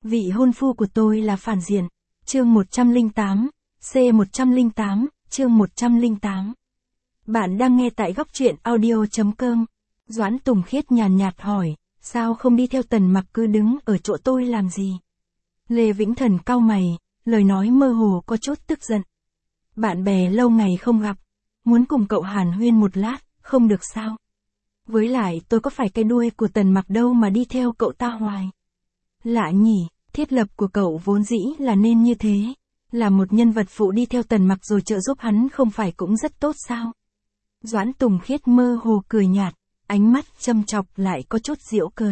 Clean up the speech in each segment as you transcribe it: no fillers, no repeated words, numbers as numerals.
Vị hôn phu của tôi là phản diện. Chương 108, C108, chương 108. Bạn đang nghe tại góc truyện audio.com. Doãn Tùng Khiết nhàn nhạt hỏi, sao không đi theo Tần Mặc cứ đứng ở chỗ tôi làm gì? Lê Vĩnh Thần cau mày, lời nói mơ hồ có chút tức giận. Bạn bè lâu ngày không gặp, muốn cùng cậu hàn huyên một lát, không được sao? Với lại tôi có phải cái đuôi của Tần Mặc đâu mà đi theo cậu ta hoài. Lạ nhỉ, thiết lập của cậu vốn dĩ là nên như thế. Là một nhân vật phụ đi theo Tần Mặc rồi trợ giúp hắn không phải cũng rất tốt sao? Doãn Tùng Khiết mơ hồ cười nhạt, ánh mắt châm chọc lại có chút giễu cợt.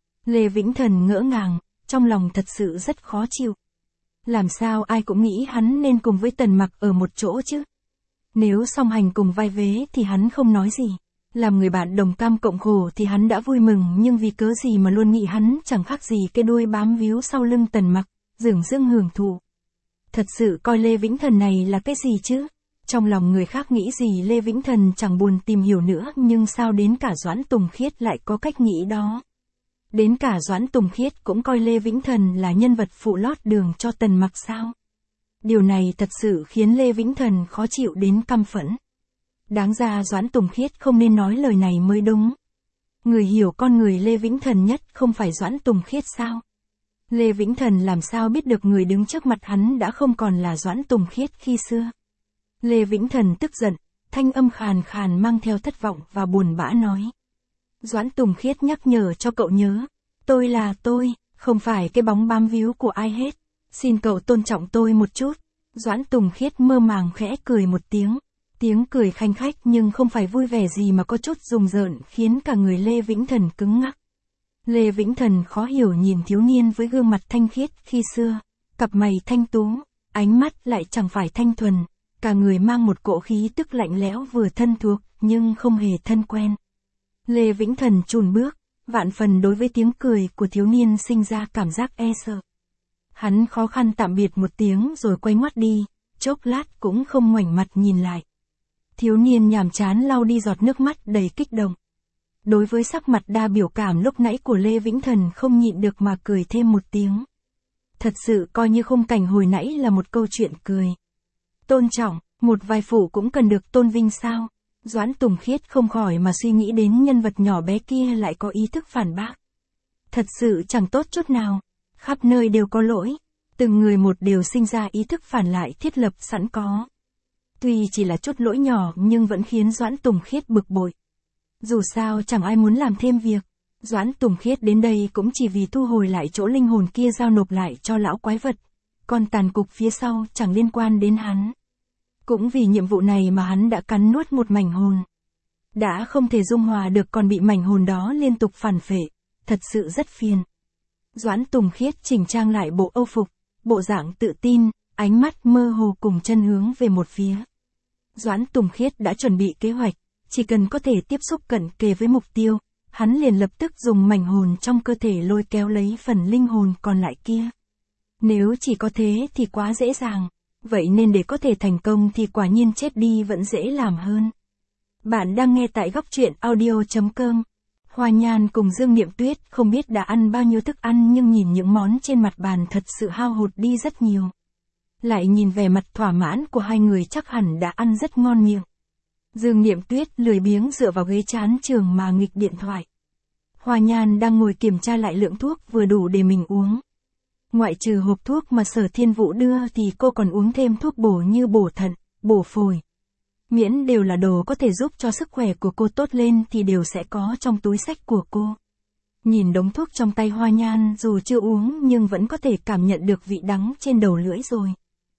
Lê Vĩnh Thần ngỡ ngàng, trong lòng thật sự rất khó chịu. Làm sao ai cũng nghĩ hắn nên cùng với Tần Mặc ở một chỗ chứ? Nếu song hành cùng vai vế thì hắn không nói gì. Làm người bạn đồng cam cộng khổ thì hắn đã vui mừng, nhưng vì cớ gì mà luôn nghĩ hắn chẳng khác gì cái đuôi bám víu sau lưng Tần Mặc, dửng dưng hưởng thụ. Thật sự coi Lê Vĩnh Thần này là cái gì chứ? Trong lòng người khác nghĩ gì Lê Vĩnh Thần chẳng buồn tìm hiểu nữa, nhưng sao đến cả Doãn Tùng Khiết lại có cách nghĩ đó? Đến cả Doãn Tùng Khiết cũng coi Lê Vĩnh Thần là nhân vật phụ lót đường cho Tần Mặc sao? Điều này thật sự khiến Lê Vĩnh Thần khó chịu đến căm phẫn. Đáng ra Doãn Tùng Khiết không nên nói lời này mới đúng. Người hiểu con người Lê Vĩnh Thần nhất không phải Doãn Tùng Khiết sao? Lê Vĩnh Thần làm sao biết được người đứng trước mặt hắn đã không còn là Doãn Tùng Khiết khi xưa? Lê Vĩnh Thần tức giận, thanh âm khàn khàn mang theo thất vọng và buồn bã nói. Doãn Tùng Khiết nhắc nhở cho cậu nhớ, tôi là tôi, không phải cái bóng bám víu của ai hết. Xin cậu tôn trọng tôi một chút. Doãn Tùng Khiết mơ màng khẽ cười một tiếng. Tiếng cười khanh khách nhưng không phải vui vẻ gì mà có chút rùng rợn, khiến cả người Lê Vĩnh Thần cứng ngắc. Lê Vĩnh Thần khó hiểu nhìn thiếu niên với gương mặt thanh khiết khi xưa, cặp mày thanh tú, ánh mắt lại chẳng phải thanh thuần, cả người mang một cỗ khí tức lạnh lẽo vừa thân thuộc nhưng không hề thân quen. Lê Vĩnh Thần chùn bước, vạn phần đối với tiếng cười của thiếu niên sinh ra cảm giác e sợ. Hắn khó khăn tạm biệt một tiếng rồi quay ngoắt đi, chốc lát cũng không ngoảnh mặt nhìn lại. Thiếu niên nhàm chán lau đi giọt nước mắt đầy kích động. Đối với sắc mặt đa biểu cảm lúc nãy của Lê Vĩnh Thần không nhịn được mà cười thêm một tiếng. Thật sự coi như khung cảnh hồi nãy là một câu chuyện cười. Tôn trọng, một vai phụ cũng cần được tôn vinh sao? Doãn Tùng Khiết không khỏi mà suy nghĩ đến nhân vật nhỏ bé kia lại có ý thức phản bác. Thật sự chẳng tốt chút nào. Khắp nơi đều có lỗi. Từng người một đều sinh ra ý thức phản lại thiết lập sẵn có. Tuy chỉ là chút lỗi nhỏ nhưng vẫn khiến Doãn Tùng Khiết bực bội. Dù sao chẳng ai muốn làm thêm việc. Doãn Tùng Khiết đến đây cũng chỉ vì thu hồi lại chỗ linh hồn kia giao nộp lại cho lão quái vật. Còn tàn cục phía sau chẳng liên quan đến hắn. Cũng vì nhiệm vụ này mà hắn đã cắn nuốt một mảnh hồn. Đã không thể dung hòa được còn bị mảnh hồn đó liên tục phản phệ. Thật sự rất phiền. Doãn Tùng Khiết chỉnh trang lại bộ âu phục, bộ dạng tự tin, ánh mắt mơ hồ cùng chân hướng về một phía. Doãn Tùng Khiết đã chuẩn bị kế hoạch, chỉ cần có thể tiếp xúc cận kề với mục tiêu, hắn liền lập tức dùng mảnh hồn trong cơ thể lôi kéo lấy phần linh hồn còn lại kia. Nếu chỉ có thế thì quá dễ dàng, vậy nên để có thể thành công thì quả nhiên chết đi vẫn dễ làm hơn. Bạn đang nghe tại góc truyện audio.com. Hoa Nhan cùng Dương Niệm Tuyết không biết đã ăn bao nhiêu thức ăn nhưng nhìn những món trên mặt bàn thật sự hao hụt đi rất nhiều. Lại nhìn vẻ mặt thỏa mãn của hai người chắc hẳn đã ăn rất ngon miệng. Dương Niệm Tuyết lười biếng dựa vào ghế chán trường mà nghịch điện thoại. Hoa Nhan đang ngồi kiểm tra lại lượng thuốc vừa đủ để mình uống. Ngoại trừ hộp thuốc mà Sở Thiên Vũ đưa thì cô còn uống thêm thuốc bổ như bổ thận, bổ phổi. Miễn đều là đồ có thể giúp cho sức khỏe của cô tốt lên thì đều sẽ có trong túi xách của cô. Nhìn đống thuốc trong tay Hoa Nhan dù chưa uống nhưng vẫn có thể cảm nhận được vị đắng trên đầu lưỡi rồi.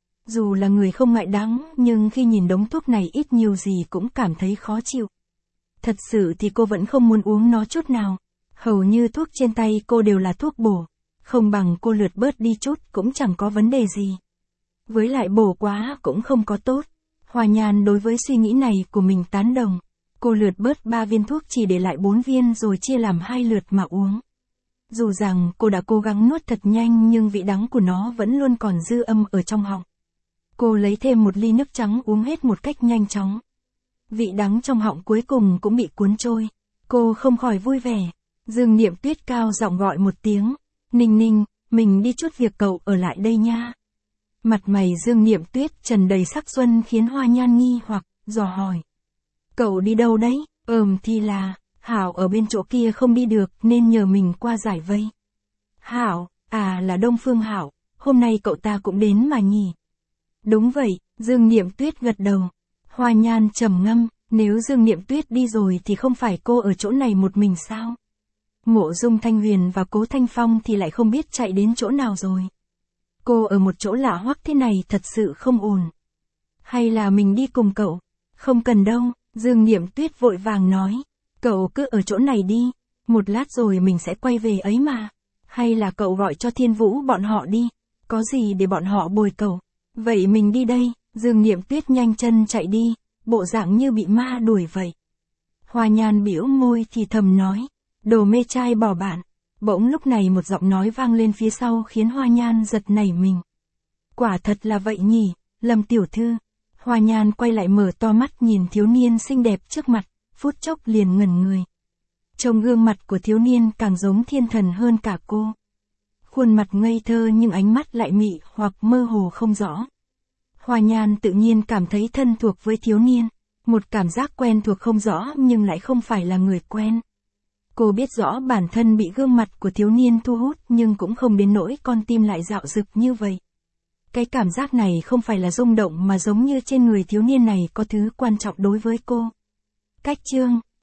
Dù là người không ngại đắng nhưng khi nhìn đống thuốc này ít nhiều gì cũng cảm thấy khó chịu. Thật sự thì cô vẫn không muốn uống nó chút nào. Hầu như thuốc trên tay cô đều là thuốc bổ. Không bằng cô lượt bớt đi chút cũng chẳng có vấn đề gì. Với lại bổ quá cũng không có tốt. Hoa Nhan đối với suy nghĩ này của mình tán đồng. Cô lượt bớt 3 viên thuốc chỉ để lại 4 viên rồi chia làm 2 lượt mà uống. Dù rằng cô đã cố gắng nuốt thật nhanh nhưng vị đắng của nó vẫn luôn còn dư âm ở trong họng. Cô lấy thêm một ly nước trắng uống hết một cách nhanh chóng. Vị đắng trong họng cuối cùng cũng bị cuốn trôi. Cô không khỏi vui vẻ. Dương Niệm Tuyết cao giọng gọi một tiếng. Ninh Ninh, mình đi chút việc cậu ở lại đây nha. Mặt mày Dương Niệm Tuyết trần đầy sắc xuân khiến Hoa Nhan nghi hoặc, dò hỏi. Cậu đi đâu đấy? Thì là, Hảo ở bên chỗ kia không đi được nên nhờ mình qua giải vây. Hảo, là Đông Phương Hảo, hôm nay cậu ta cũng đến mà nhỉ? Đúng vậy, Dương Niệm Tuyết gật đầu. Hoa Nhan trầm ngâm, nếu Dương Niệm Tuyết đi rồi thì không phải cô ở chỗ này một mình sao? Mộ Dung Thanh Huyền và Cố Thanh Phong thì lại không biết chạy đến chỗ nào rồi. Cô ở một chỗ lạ hoắc thế này thật sự không ổn. Hay là mình đi cùng cậu? Không cần đâu, Dương Niệm Tuyết vội vàng nói. Cậu cứ ở chỗ này đi, một lát rồi mình sẽ quay về ấy mà. Hay là cậu gọi cho Thiên Vũ bọn họ đi, có gì để bọn họ bồi cậu. Vậy mình đi đây, Dương Niệm Tuyết nhanh chân chạy đi, bộ dạng như bị ma đuổi vậy. Hoa Nhan bĩu môi thì thầm nói, đồ mê trai bỏ bạn. Bỗng lúc này một giọng nói vang lên phía sau khiến Hoa Nhan giật nảy mình. Quả thật là vậy nhỉ, Lâm tiểu thư. Hoa Nhan quay lại mở to mắt nhìn thiếu niên xinh đẹp trước mặt, phút chốc liền ngẩn người. Trông gương mặt của thiếu niên càng giống thiên thần hơn cả cô. Khuôn mặt ngây thơ nhưng ánh mắt lại mị hoặc mơ hồ không rõ. Hoa Nhan tự nhiên cảm thấy thân thuộc với thiếu niên, một cảm giác quen thuộc không rõ nhưng lại không phải là người quen. Cô biết rõ bản thân bị gương mặt của thiếu niên thu hút nhưng cũng không đến nỗi con tim lại dạo dực như vậy. Cái cảm giác này không phải là rung động mà giống như trên người thiếu niên này có thứ quan trọng đối với cô. Cách chương